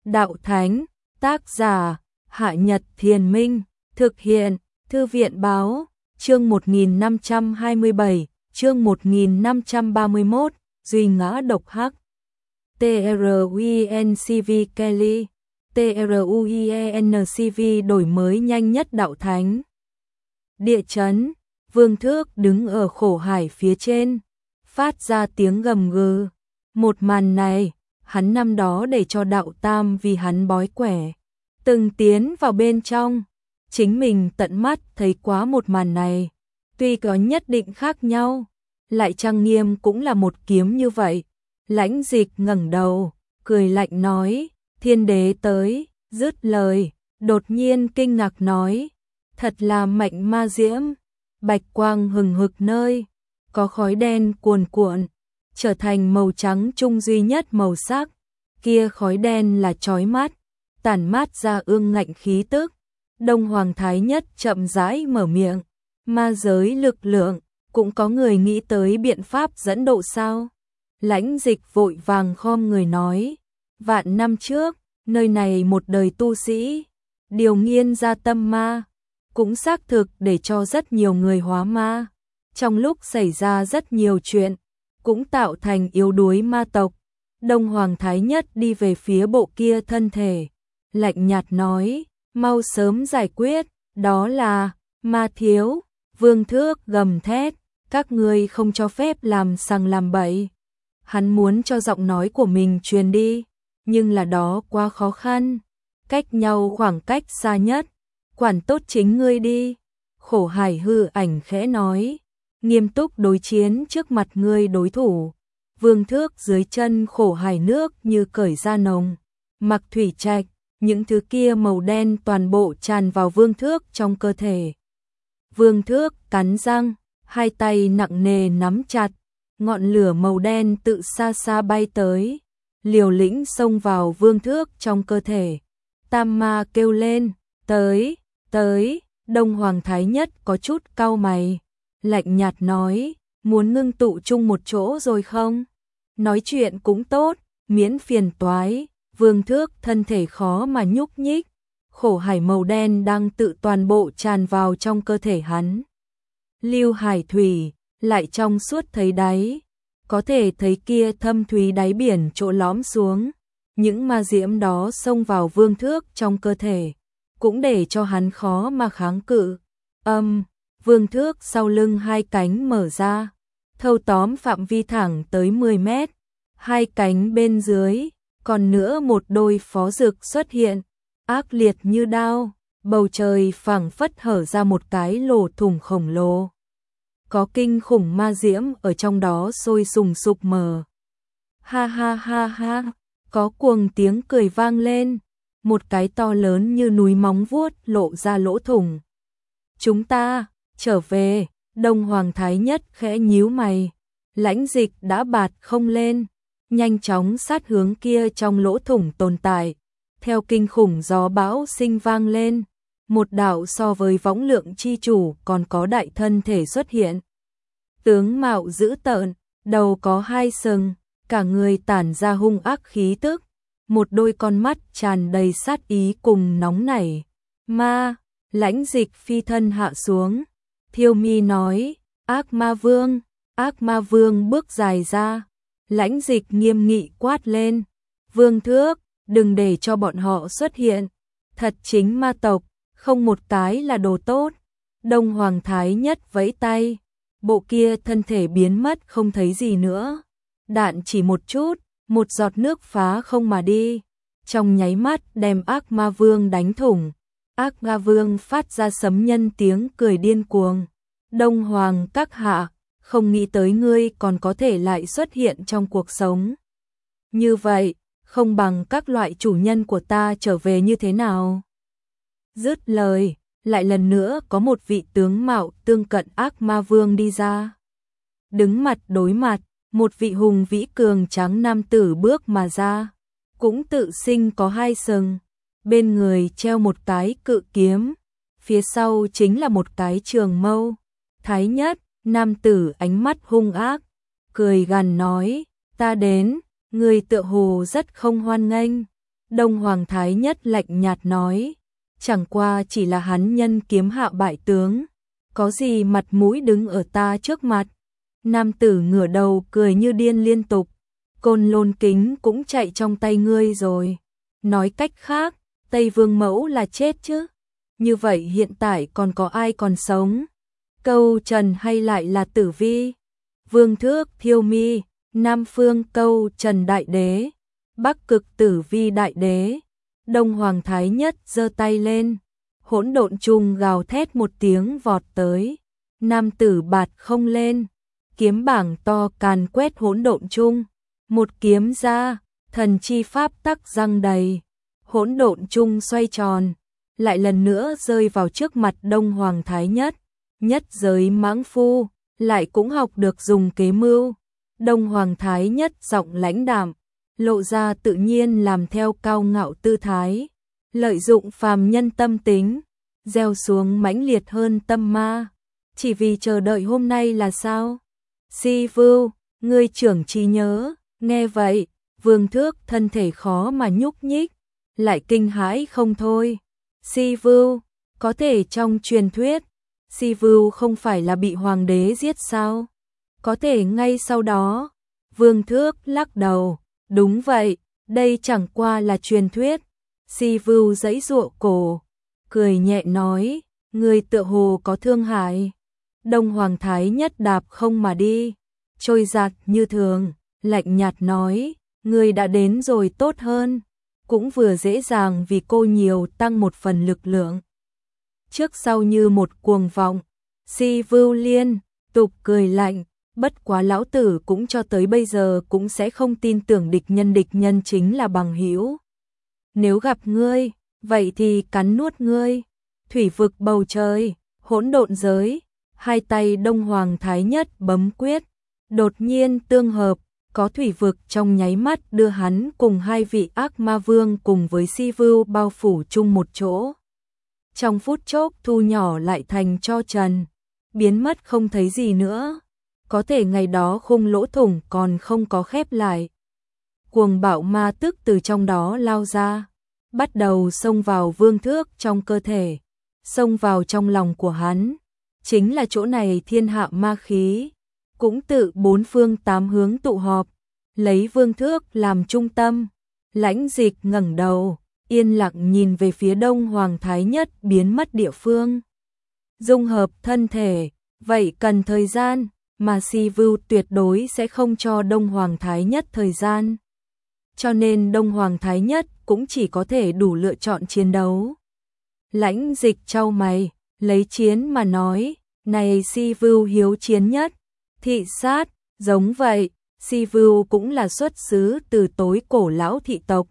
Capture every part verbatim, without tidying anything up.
Đạo Thánh, tác giả, Hạ Nhật Thiền Minh, thực hiện, Thư viện Báo, chương một nghìn năm trăm hai mươi bảy, chương một nghìn năm trăm ba mươi mốt, Duy Ngã Độc Hắc. TRUENCV Kelly, TRUENCV đổi mới nhanh nhất Đạo Thánh. Địa chấn, Vương Thước đứng ở khổ hải phía trên, phát ra tiếng gầm gừ. Một màn này, hắn năm đó để cho Đạo Tam vì hắn bói quẻ, từng tiến vào bên trong, chính mình tận mắt thấy quá một màn này, tuy có nhất định khác nhau, lại trang nghiêm cũng là một kiếm như vậy. Lãnh Dịch ngẩng đầu, cười lạnh nói, Thiên Đế tới, dứt lời, đột nhiên kinh ngạc nói, thật là mạnh ma diễm, bạch quang hừng hực nơi, có khói đen cuồn cuộn, trở thành màu trắng trung duy nhất màu sắc, kia khói đen là chói mắt, tản mát ra ương ngạnh khí tức. Đông Hoàng Thái Nhất chậm rãi mở miệng, ma giới lực lượng, cũng có người nghĩ tới biện pháp dẫn độ sao? Lãnh Dịch vội vàng khom người nói, vạn năm trước, nơi này một đời tu sĩ, điều nghiên ra tâm ma, cũng xác thực để cho rất nhiều người hóa ma. Trong lúc xảy ra rất nhiều chuyện, cũng tạo thành yếu đuối ma tộc. Đông Hoàng Thái Nhất đi về phía bộ kia thân thể, lạnh nhạt nói, mau sớm giải quyết, đó là ma thiếu. Vương Thước gầm thét, các ngươi không cho phép làm sằng làm bậy. Hắn muốn cho giọng nói của mình truyền đi, nhưng là đó quá khó khăn, cách nhau khoảng cách xa nhất, quản tốt chính ngươi đi. Khổ hải hư ảnh khẽ nói, nghiêm túc đối chiến trước mặt ngươi đối thủ. Vương Thước dưới chân khổ hải nước như cởi da nồng, mặc thủy trạch, những thứ kia màu đen toàn bộ tràn vào Vương Thước trong cơ thể. Vương Thước cắn răng, hai tay nặng nề nắm chặt, ngọn lửa màu đen tự xa xa bay tới, liều lĩnh xông vào Vương Thước trong cơ thể. Tam ma kêu lên, tới, tới. Đông Hoàng Thái Nhất có chút cau mày, lạnh nhạt nói, muốn ngưng tụ chung một chỗ rồi không? Nói chuyện cũng tốt, miễn phiền toái. Vương Thước thân thể khó mà nhúc nhích, khổ hải màu đen đang tự toàn bộ tràn vào trong cơ thể hắn. Lưu hải thủy, lại trong suốt thấy đáy, có thể thấy kia thâm thúy đáy biển chỗ lõm xuống. Những ma diễm đó xông vào Vương Thước trong cơ thể, cũng để cho hắn khó mà kháng cự. Âm, Vương Thước sau lưng hai cánh mở ra, thâu tóm phạm vi thẳng tới mười mét, hai cánh bên dưới, còn nữa một đôi phó dực xuất hiện, ác liệt như đao, bầu trời phảng phất hở ra một cái lỗ thủng khổng lồ. Có kinh khủng ma diễm ở trong đó sôi sùng sục mờ. Ha ha ha ha, có cuồng tiếng cười vang lên, một cái to lớn như núi móng vuốt lộ ra lỗ thủng. Chúng ta, trở về. Đông Hoàng Thái Nhất khẽ nhíu mày, Lãnh Dịch đã bạt không lên, nhanh chóng sát hướng kia trong lỗ thủng tồn tại. Theo kinh khủng gió bão sinh vang lên, một đạo so với võng lượng chi chủ còn có đại thân thể xuất hiện. Tướng mạo dữ tợn, đầu có hai sừng, cả người tản ra hung ác khí tức, một đôi con mắt tràn đầy sát ý cùng nóng nảy. Ma, Lãnh Dịch phi thân hạ xuống, thiêu mi nói, ác ma vương. Ác ma vương bước dài ra, Lãnh Dịch nghiêm nghị quát lên, Vương Thước, đừng để cho bọn họ xuất hiện, thật chính ma tộc, không một cái là đồ tốt. Đông Hoàng Thái Nhất vẫy tay, bộ kia thân thể biến mất không thấy gì nữa. Đạn chỉ một chút, một giọt nước phá không mà đi, trong nháy mắt đem ác ma vương đánh thủng. Ác ma vương phát ra sấm nhân tiếng cười điên cuồng. Đông Hoàng các hạ, không nghĩ tới ngươi còn có thể lại xuất hiện trong cuộc sống. Như vậy, không bằng các loại chủ nhân của ta trở về như thế nào? Dứt lời, lại lần nữa có một vị tướng mạo tương cận ác ma vương đi ra. Đứng mặt đối mặt, một vị hùng vĩ cường tráng nam tử bước mà ra, cũng tự sinh có hai sừng, bên người treo một cái cự kiếm, phía sau chính là một cái trường mâu. Thái Nhất, nam tử ánh mắt hung ác, cười gằn nói, ta đến, người tựa hồ rất không hoan nghênh. Đông Hoàng Thái Nhất lạnh nhạt nói, chẳng qua chỉ là hắn nhân kiếm hạ bại tướng, có gì mặt mũi đứng ở ta trước mặt. Nam tử ngửa đầu cười như điên liên tục, Côn Lôn kính cũng chạy trong tay ngươi rồi. Nói cách khác, Tây Vương Mẫu là chết chứ? Như vậy hiện tại còn có ai còn sống? Câu Trần hay lại là Tử Vi? Vương Thước Thiêu Mi, Nam Phương Câu Trần Đại Đế, Bắc Cực Tử Vi Đại Đế. Đông Hoàng Thái Nhất giơ tay lên, hỗn độn trùng gào thét một tiếng vọt tới. Nam tử bạt không lên, kiếm bảng to càn quét hỗn độn chung, một kiếm ra, thần chi pháp tắc răng đầy, hỗn độn chung xoay tròn, lại lần nữa rơi vào trước mặt Đông Hoàng Thái Nhất. Nhất giới mãng phu, lại cũng học được dùng kế mưu. Đông Hoàng Thái Nhất giọng lãnh đạm, lộ ra tự nhiên làm theo cao ngạo tư thái, lợi dụng phàm nhân tâm tính, gieo xuống mãnh liệt hơn tâm ma, chỉ vì chờ đợi hôm nay là sao? Si Vưu, ngươi trưởng trí nhớ, nghe vậy, Vương Thước thân thể khó mà nhúc nhích, lại kinh hãi không thôi. Si Vưu, có thể trong truyền thuyết, Si Vưu không phải là bị hoàng đế giết sao? Có thể ngay sau đó, Vương Thước lắc đầu, đúng vậy, đây chẳng qua là truyền thuyết. Si Vưu giãy giụa cổ, cười nhẹ nói, người tựa hồ có thương hại. Đông Hoàng Thái Nhất đạp không mà đi, trôi giạt như thường, lạnh nhạt nói, người đã đến rồi tốt hơn, cũng vừa dễ dàng vì cô nhiều tăng một phần lực lượng. Trước sau như một cuồng vọng, Si Vưu liên tục cười lạnh, bất quá lão tử cũng cho tới bây giờ cũng sẽ không tin tưởng địch nhân địch nhân chính là bằng hữu. Nếu gặp ngươi, vậy thì cắn nuốt ngươi. Thủy vực bầu trời, hỗn độn giới, hai tay Đông Hoàng Thái Nhất bấm quyết, đột nhiên tương hợp, có thủy vực trong nháy mắt đưa hắn cùng hai vị ác ma vương cùng với Si Vưu bao phủ chung một chỗ. Trong phút chốc thu nhỏ lại thành tro trần, biến mất không thấy gì nữa. Có thể ngày đó khung lỗ thủng còn không có khép lại. Cuồng bạo ma tức từ trong đó lao ra, bắt đầu xông vào Vương Thước trong cơ thể, xông vào trong lòng của hắn. Chính là chỗ này thiên hạ ma khí, cũng tự bốn phương tám hướng tụ họp, lấy Vương Thước làm trung tâm. Lãnh Dịch ngẩng đầu, yên lặng nhìn về phía Đông Hoàng Thái Nhất biến mất địa phương. Dung hợp thân thể, vậy cần thời gian, mà Si Vưu tuyệt đối sẽ không cho Đông Hoàng Thái Nhất thời gian. Cho nên Đông Hoàng Thái Nhất cũng chỉ có thể đủ lựa chọn chiến đấu. Lãnh Dịch chau mày, lấy chiến mà nói, này Si Vưu hiếu chiến nhất, thị sát, giống vậy, Si Vưu cũng là xuất xứ từ tối cổ lão thị tộc.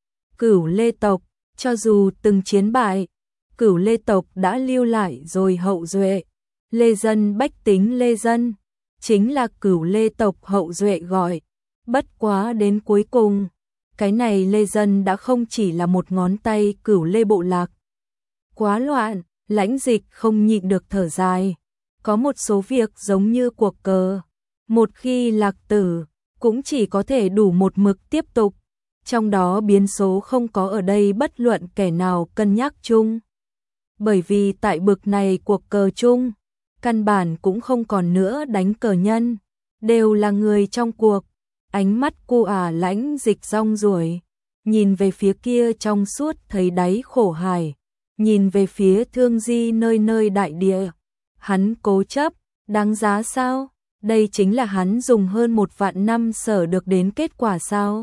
Cửu Lê tộc, cho dù từng chiến bại, Cửu Lê tộc đã lưu lại rồi hậu duệ. Lê dân bách tính Lê dân, chính là Cửu Lê tộc hậu duệ gọi. Bất quá đến cuối cùng, cái này Lê dân đã không chỉ là một ngón tay Cửu Lê bộ lạc. Quá loạn, Lãnh Dịch không nhịn được thở dài. Có một số việc giống như cuộc cờ, một khi lạc tử, cũng chỉ có thể đủ một mực tiếp tục. Trong đó biến số không có ở đây bất luận kẻ nào cân nhắc chung. Bởi vì tại bực này cuộc cờ chung, căn bản cũng không còn nữa đánh cờ nhân, đều là người trong cuộc. Ánh mắt cô ả Lãnh Dịch rong ruổi, nhìn về phía kia trong suốt thấy đáy khổ hải, nhìn về phía thương di nơi nơi đại địa. Hắn cố chấp, đáng giá sao? Đây chính là hắn dùng hơn một vạn năm sở được đến kết quả sao?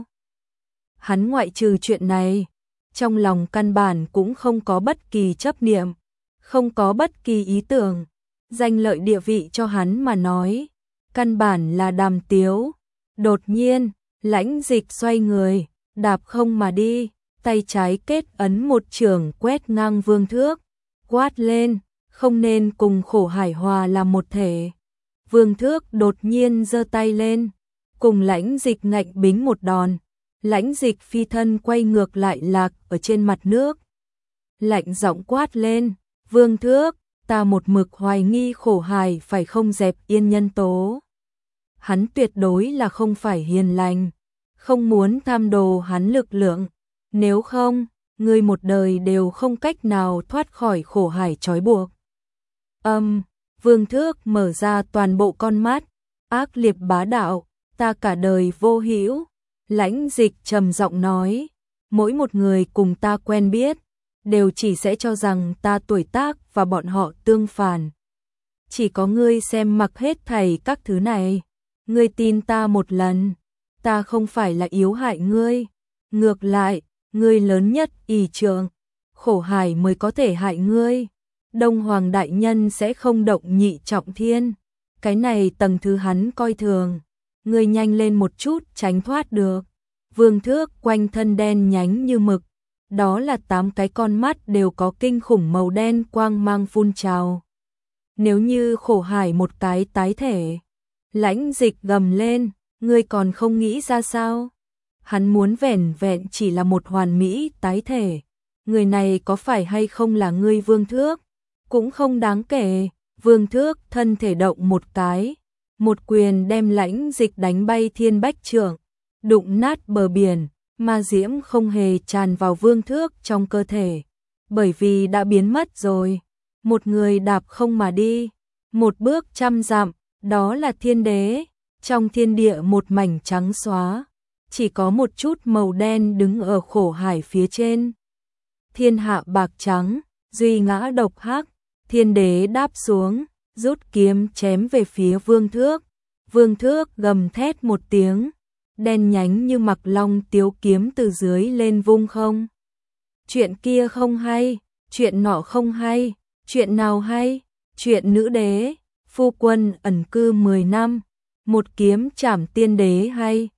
Hắn ngoại trừ chuyện này, trong lòng căn bản cũng không có bất kỳ chấp niệm, không có bất kỳ ý tưởng. Danh lợi địa vị cho hắn mà nói, căn bản là đàm tiếu. Đột nhiên, Lãnh Dịch xoay người, đạp không mà đi, tay trái kết ấn một chưởng quét ngang Vương Thước, quát lên, không nên cùng khổ hải hòa làm một thể. Vương Thước đột nhiên giơ tay lên, cùng Lãnh Dịch ngạnh bính một đòn. Lãnh Dịch phi thân quay ngược lại lạc ở trên mặt nước. Lạnh giọng quát lên, Vương Thước, ta một mực hoài nghi khổ hài phải không dẹp yên nhân tố. Hắn tuyệt đối là không phải hiền lành, không muốn tham đồ hắn lực lượng. nếu không, ngươi một đời đều không cách nào thoát khỏi khổ hải trói buộc. Âm, Vương Thước mở ra toàn bộ con mắt, ác liệt bá đạo, ta cả đời vô hữu. Lãnh Dịch trầm giọng nói, mỗi một người cùng ta quen biết, đều chỉ sẽ cho rằng ta tuổi tác và bọn họ tương phản. Chỉ có ngươi xem mặc hết thảy các thứ này, ngươi tin ta một lần, ta không phải là yếu hại ngươi, ngược lại, ngươi lớn nhất ỷ trượng, khổ hải mới có thể hại ngươi. Đông Hoàng đại nhân sẽ không động nhị trọng thiên, cái này tầng thứ hắn coi thường, ngươi nhanh lên một chút tránh thoát được. Vương Thước quanh thân đen nhánh như mực, đó là tám cái con mắt đều có kinh khủng màu đen quang mang phun trào. Nếu như khổ hải một cái tái thể, Lãnh Dịch gầm lên, ngươi còn không nghĩ ra sao? Hắn muốn vẻn vẹn chỉ là một hoàn mỹ tái thể, người này có phải hay không là ngươi Vương Thước? Cũng không đáng kể. Vương Thước thân thể động một cái, một quyền đem Lãnh Dịch đánh bay thiên bách trượng, đụng nát bờ biển, ma diễm không hề tràn vào Vương Thước trong cơ thể, bởi vì đã biến mất rồi. Một người đạp không mà đi, một bước trăm dặm, đó là thiên đế, trong thiên địa một mảnh trắng xóa, chỉ có một chút màu đen đứng ở khổ hải phía trên. Thiên hạ bạc trắng, duy ngã độc hắc, thiên đế đáp xuống, rút kiếm chém về phía Vương Thước. Vương Thước gầm thét một tiếng, đen nhánh như mặc long tiếu kiếm từ dưới lên vung không. Chuyện kia không hay, chuyện nọ không hay, chuyện nào hay, chuyện nữ đế, phu quân ẩn cư mười năm, một kiếm chảm tiên đế hay,